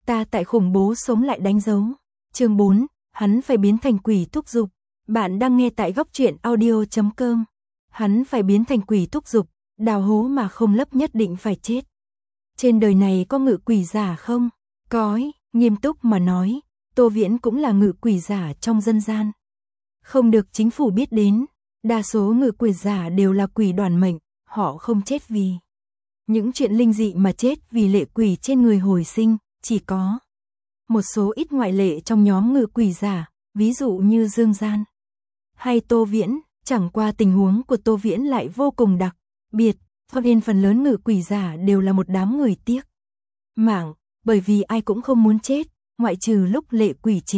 ta tại khủng bố sống lại đánh dấu. Chương 4, hắn phải biến thành quỷ thúc giục. Bạn đang nghe tại góc truyện audio.com. Hắn phải biến thành quỷ thúc giục, đào hố mà không lấp nhất định phải chết. Trên đời này có ngự quỷ giả không? Có, nghiêm túc mà nói, Tô Viễn cũng là ngự quỷ giả trong dân gian. Không được chính phủ biết đến, đa số ngự quỷ giả đều là quỷ đoàn mệnh, họ không chết vì những chuyện linh dị mà chết vì lệ quỷ trên người hồi sinh, chỉ có một số ít ngoại lệ trong nhóm ngự quỷ giả, ví dụ như Dương Gian hay Tô Viễn, chẳng qua tình huống của Tô Viễn lại vô cùng đặc biệt, cho nên phần lớn ngự quỷ giả đều là một đám người tiếc mạng, bởi vì ai cũng không muốn chết, ngoại trừ lúc lệ quỷ chế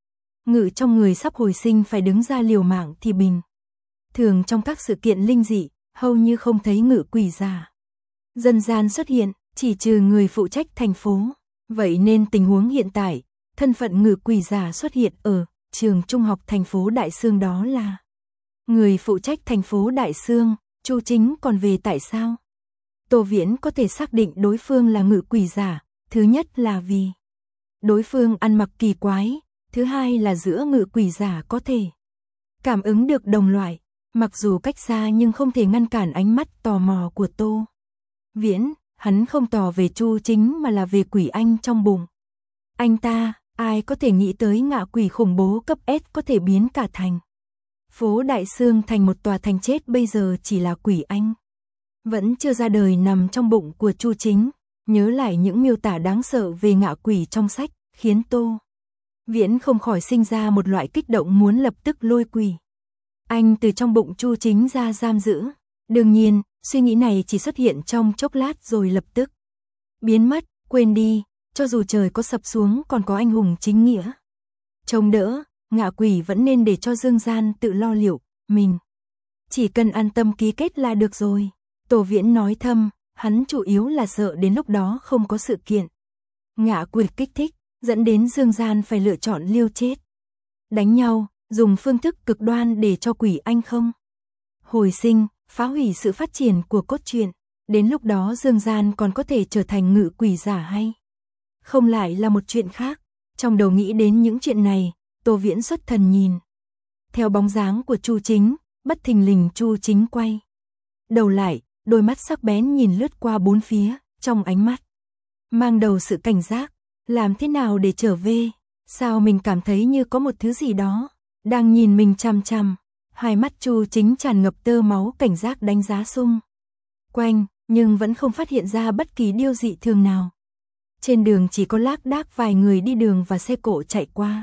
ngự trong người sắp hồi sinh phải đứng ra liều mạng thì bình thường trong các sự kiện linh dị, hầu như không thấy ngự quỷ giả dân gian xuất hiện, chỉ trừ người phụ trách thành phố. Vậy nên tình huống hiện tại, thân phận ngự quỷ giả xuất hiện ở trường trung học thành phố Đại Xương đó là người phụ trách thành phố Đại Xương. Chu Chính còn về tại sao Tô Viễn có thể xác định đối phương là ngự quỷ giả, thứ nhất là vì đối phương ăn mặc kỳ quái, thứ hai là giữa ngự quỷ giả có thể cảm ứng được đồng loại, mặc dù cách xa nhưng không thể ngăn cản ánh mắt tò mò của Tô Viễn. Hắn không tò về Chu Chính mà là về quỷ anh trong bụng anh ta. Ai có thể nghĩ tới ngạ quỷ khủng bố cấp S có thể biến cả thành phố Đại Xương thành một tòa thành chết, bây giờ chỉ là quỷ anh vẫn chưa ra đời nằm trong bụng của Chu Chính. Nhớ lại những miêu tả đáng sợ về ngạ quỷ trong sách, khiến Tô Viễn không khỏi sinh ra một loại kích động muốn lập tức lôi quỷ anh từ trong bụng Chu Chính ra giam giữ. Đương nhiên, suy nghĩ này chỉ xuất hiện trong chốc lát rồi lập tức biến mất, quên đi, cho dù trời có sập xuống còn có anh hùng chính nghĩa trông đỡ, ngạ quỷ vẫn nên để cho Dương Gian tự lo liệu, mình chỉ cần an tâm ký kết là được rồi. Tô Viễn nói thầm, hắn chủ yếu là sợ đến lúc đó không có sự kiện ngạ quỷ kích thích, dẫn đến Dương Gian phải lựa chọn liều chết, đánh nhau, dùng phương thức cực đoan để cho quỷ anh không hồi sinh, phá hủy sự phát triển của cốt truyện. Đến lúc đó Dương Gian còn có thể trở thành ngự quỷ giả hay không lại là một chuyện khác. Trong đầu nghĩ đến những chuyện này, Tô Viễn xuất thần nhìn theo bóng dáng của Chu Chính, bất thình lình Chu Chính quay đầu lại, đôi mắt sắc bén nhìn lướt qua bốn phía, trong ánh mắt mang đầu sự cảnh giác. Làm thế nào để trở về? Sao mình cảm thấy như có một thứ gì đó đang nhìn mình chằm chằm. Hai mắt Chu Chính tràn ngập tơ máu cảnh giác đánh giá xung quanh, nhưng vẫn không phát hiện ra bất kỳ điều dị thường nào. Trên đường chỉ có lác đác vài người đi đường và xe cộ chạy qua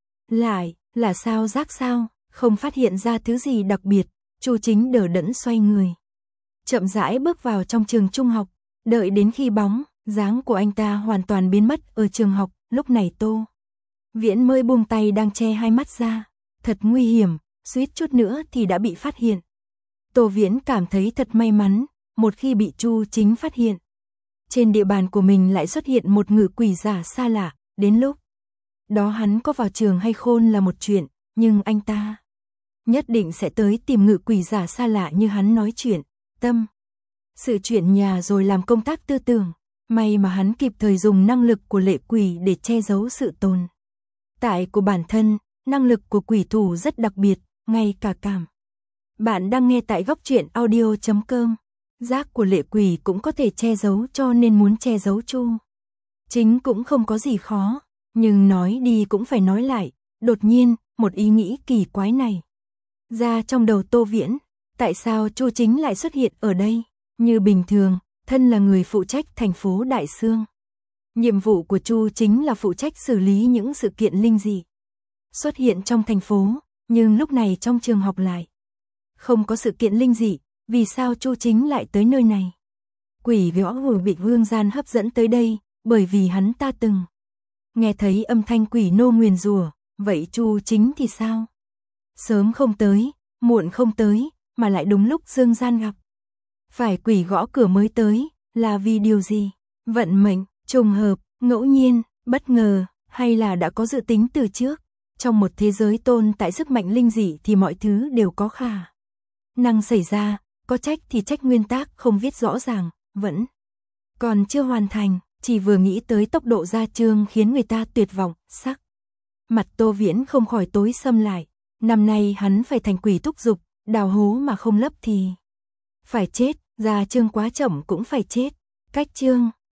lại, là sao rác sao, không phát hiện ra thứ gì đặc biệt. Chu Chính đờ đẫn xoay người, chậm rãi bước vào trong trường trung học, đợi đến khi bóng dáng của anh ta hoàn toàn biến mất ở trường học, lúc này Tô Viễn mới buông tay đang che hai mắt ra. Thật nguy hiểm, suýt chút nữa thì đã bị phát hiện. Tô Viễn cảm thấy thật may mắn, một khi bị Chu Chính phát hiện, trên địa bàn của mình lại xuất hiện một ngự quỷ giả xa lạ, đến lúc đó hắn có vào trường hay khôn là một chuyện, nhưng anh ta nhất định sẽ tới tìm ngự quỷ giả xa lạ như hắn nói chuyện tâm sự chuyện nhà rồi làm công tác tư tưởng. May mà hắn kịp thời dùng năng lực của lệ quỷ để che giấu sự tồn tại của bản thân. Năng lực của quỷ thủ rất đặc biệt, ngay cả cảm bạn đang nghe tại góc truyện audio.com. Giác của lệ quỷ cũng có thể che giấu, cho nên muốn che giấu Chu Chính cũng không có gì khó. Nhưng nói đi cũng phải nói lại, đột nhiên, một ý nghĩ kỳ quái này ra trong đầu Tô Viễn. Tại sao Chu Chính lại xuất hiện ở đây? Như bình thường, thân là người phụ trách thành phố Đại Xương, nhiệm vụ của Chu Chính là phụ trách xử lý những sự kiện linh dị xuất hiện trong thành phố, nhưng lúc này trong trường học lại không có sự kiện linh dị. Vì sao Chu Chính lại tới nơi này? Quỷ gõ vừa bị Dương Gian hấp dẫn tới đây, bởi vì hắn ta từng nghe thấy âm thanh quỷ nô nguyền rủa. Vậy Chu Chính thì sao? Sớm không tới, muộn không tới, mà lại đúng lúc Dương Gian gặp phải quỷ gõ cửa mới tới, là vì điều gì? Vận mệnh, trùng hợp, ngẫu nhiên, bất ngờ, hay là đã có dự tính từ trước? Trong một thế giới tồn tại sức mạnh linh dị thì mọi thứ đều có khả năng xảy ra, có trách thì trách nguyên tắc không viết rõ ràng, vẫn còn chưa hoàn thành, Chỉ vừa nghĩ tới tốc độ gia chương khiến người ta tuyệt vọng, sắc. Mặt Tô Viễn không khỏi tối sầm lại. Năm nay hắn phải thành quỷ thúc giục, đào hố mà không lấp thì phải chết, gia chương quá chậm cũng phải chết. Cách chương